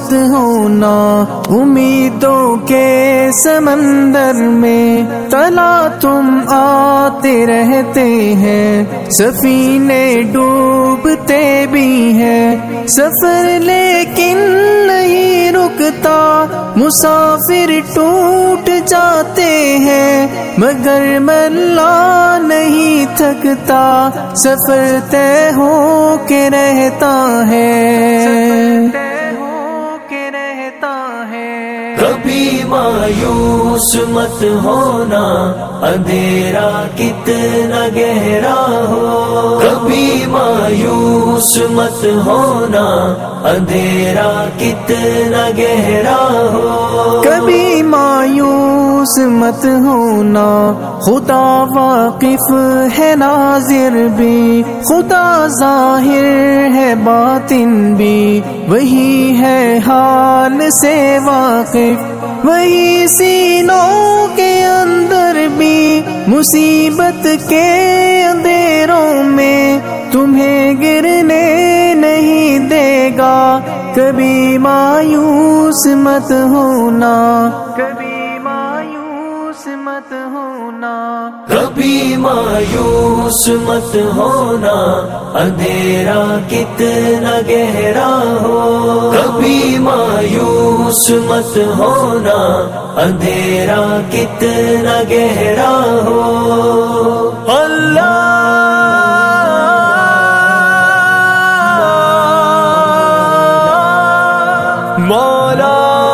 مت ہونا امیدوں کے سمندر میں، تلا تم آتے رہتے ہیں، سفینے ڈوبتے بھی ہیں، سفر لیکن نہیں رکتا، مسافر ٹوٹ جاتے ہیں، مگر ملا نہیں تھکتا، سفر طے ہو کے رہتا ہے، کبھی مایوس مت ہونا، اندھیرا کتنا گہرا ہو، کبھی مایوس مت ہونا، اندھیرا کتنا گہرا ہو، کبھی مایوس مت ہونا، خدا واقف ہے ناظر بھی، خدا ظاہر ہے باطن بھی، وہی ہے حال سے واقف، وہی سینوں کے اندر بھی، مصیبت کے اندھیروں میں تمہیں گرنے نہیں دے گا، کبھی مایوس مت ہونا، کبھی مایوس مت ہونا، کبھی مایوس مت ہونا، اندھیرا کتنا گہرا ہو، کبھی مایوس مت ہونا، اندھیرا کتنا گہرا ہو، اللہ مولا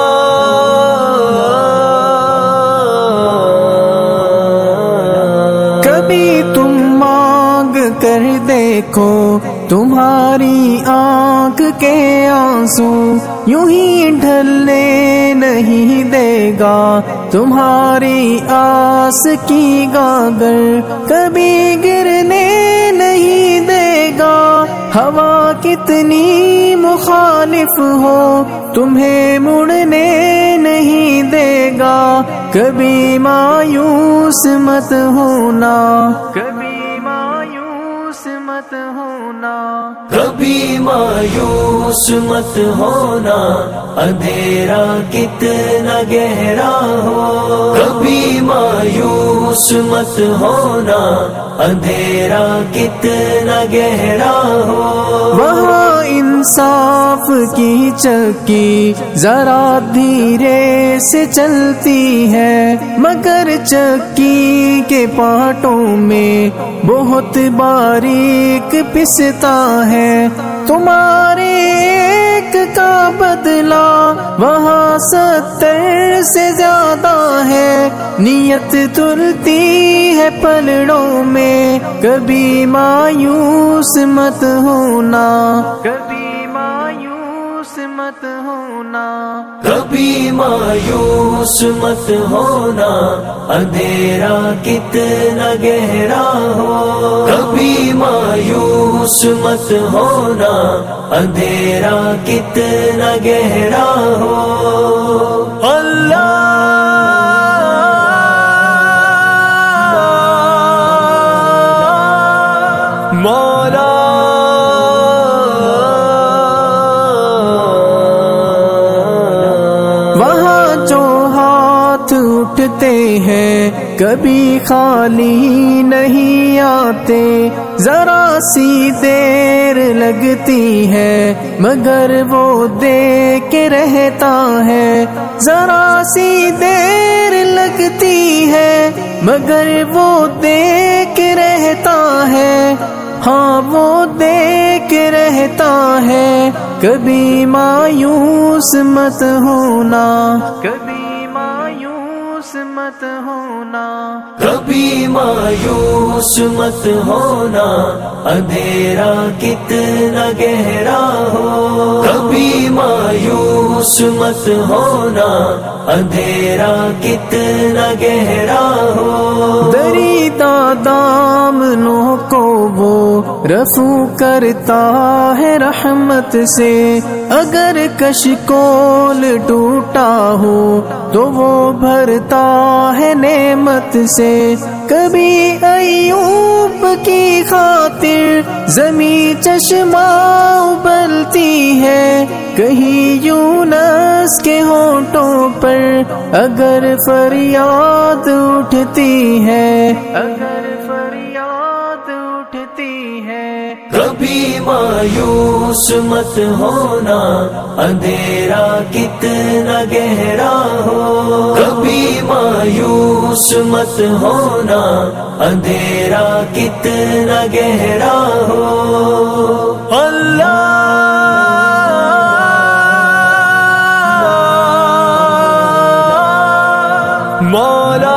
کبھی تم مانگ کر دیکھو، تمہاری آنکھ کے آنسو یوں ہی ڈھلنے نہیں دے گا، تمہاری آس کی گاگر کبھی گرنے نہیں دے گا، ہوا کتنی مخالف ہو تمہیں مڑنے نہیں دے گا، کبھی مایوس مت ہونا، کبھی مایوس مت ہونا، کبھی مایوس مت ہونا، اندھیرا کتنا گہرا ہو، کبھی مایوس مت ہونا، اندھیرا کتنا گہرا ہو، وہاں انصاف کی چکی ذرا دھیرے سے چلتی ہے، مگر چکی کے پارٹوں میں بہت باریک پستا ہے، تمہارے ایک کا بدلہ وہاں 70 سے زیادہ ہے، نیت تلتی ہے پلڑوں میں، کبھی مایوس مت ہونا، کبھی مایوس مت ہونا، کبھی مایوس مت ہونا، اندھیرا کتنا گہرا ہو، کبھی مایوس مت ہونا، اندھیرا کتنا گہرا ہو، اللہ مولا وہاں جو ہاتھ اٹھتے ہیں کبھی خالی نہیں آتے، ذرا سی دیر لگتی ہے مگر وہ دے کے رہتا ہے، ذرا سی دیر لگتی ہے مگر وہ دے کے رہتا ہے، ہاں وہ دے کے رہتا ہے، کبھی مایوس مت ہونا، کبھی مایوس مت ہونا، کبھی مایوس مت ہونا، اندھیرا کتنا گہرا ہو، کبھی مایوس مت ہونا، اندھیرا کتنا گہرا ہو، دریدہ دامنوں کو وہ رفو کرتا ہے رحمت سے، اگر کشکول ٹوٹا ہو تو وہ بھرتا ہے نعمت سے، کبھی ایوب کی خاطر زمیں چشمہ ابلتی ہے، کہیں یونس کے ہونٹوں پر اگر فریاد اٹھتی ہے، اگر فریاد اٹھتی ہے، کبھی مایوس مت ہونا اندھیرا کتنا گہرا ہو، کبھی مایوس مت ہونا اندھیرا کتنا گہرا ہو۔ اللہ مولا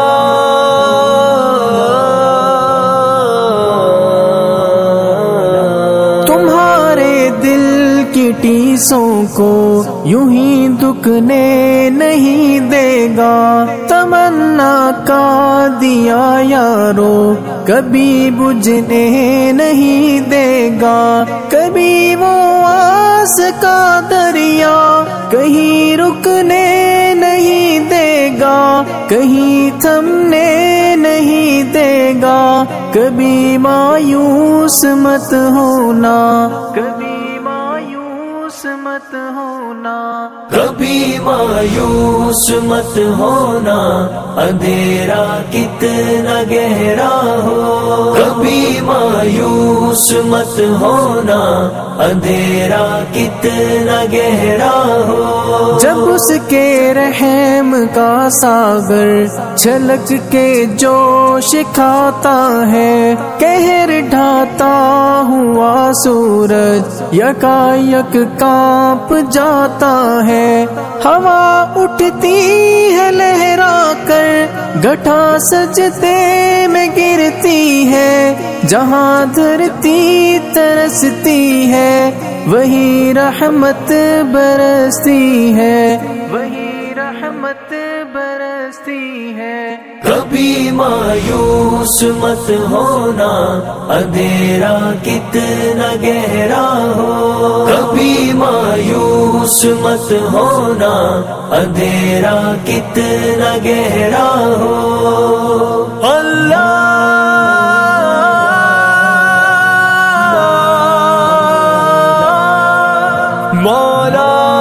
تمہارے دل کی ٹیسوں کو یوں ہی دکنے نہیں دے گا، تمنا کا دیا یارو کبھی بجھنے نہیں دے گا، کبھی وہ آس کا دریا کہیں رکنے نہیں دے گا، کہیں تھمنے نہیں دے گا، کبھی مایوس مت ہونا، کبھی مایوس مت ہونا، کبھی مایوس مت ہونا اندھیرا کتنا گہرا ہو، کبھی مایوس مت ہونا اندھیرا کتنا گہرا ہو۔ جب اس کے رحم کا ساگر چھلک کے جوش کھاتا ہے، قہر ڈھاتا ہوا سورج یکا یک کانپ جاتا ہے، ہوا اٹھتی ہے لہرا کر گھٹا سجدے میں گرتی ہے، جہاں دھرتی ترستی ہے وہی رحمت برستی ہے، وہی رحمت برستی ہے۔ کبھی مایوس مت ہونا اندھیرا کتنا گہرا ہو، کبھی مایوس مت ہونا اندھیرا کتنا گہرا ہو۔ اللہ مولا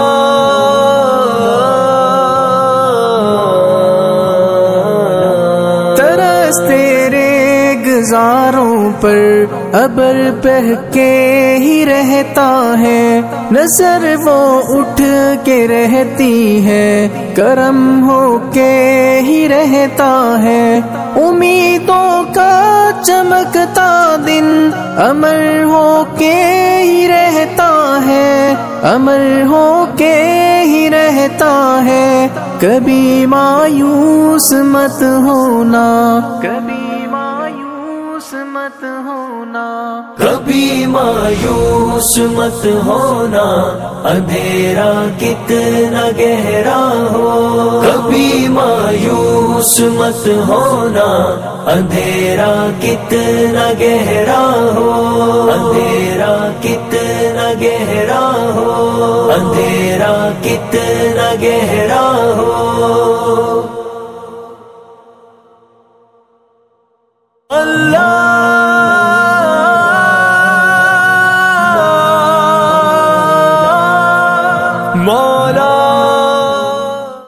ترس تیرے گزاروں پر ابر بہہ کے ہی رہتا ہے، نظر وہ اٹھ کے رہتی ہے، کرم ہو کے ہی رہتا ہے، امیدوں کا چمکتا دن امر ہو کے ہی رہتا ہے، امر ہو کے ہی رہتا ہے، کبھی مایوس مت ہونا، کبھی مایوس مت ہونا، کبھی مایوس مت ہونا اندھیرا کتنا گہرا ہو، کبھی مایوس مت ہونا اندھیرا کتنا گہرا ہو، اندھیرا کتنا گہرا ہو، اندھیرا کتنا گہرا ہو۔ اللہ مولا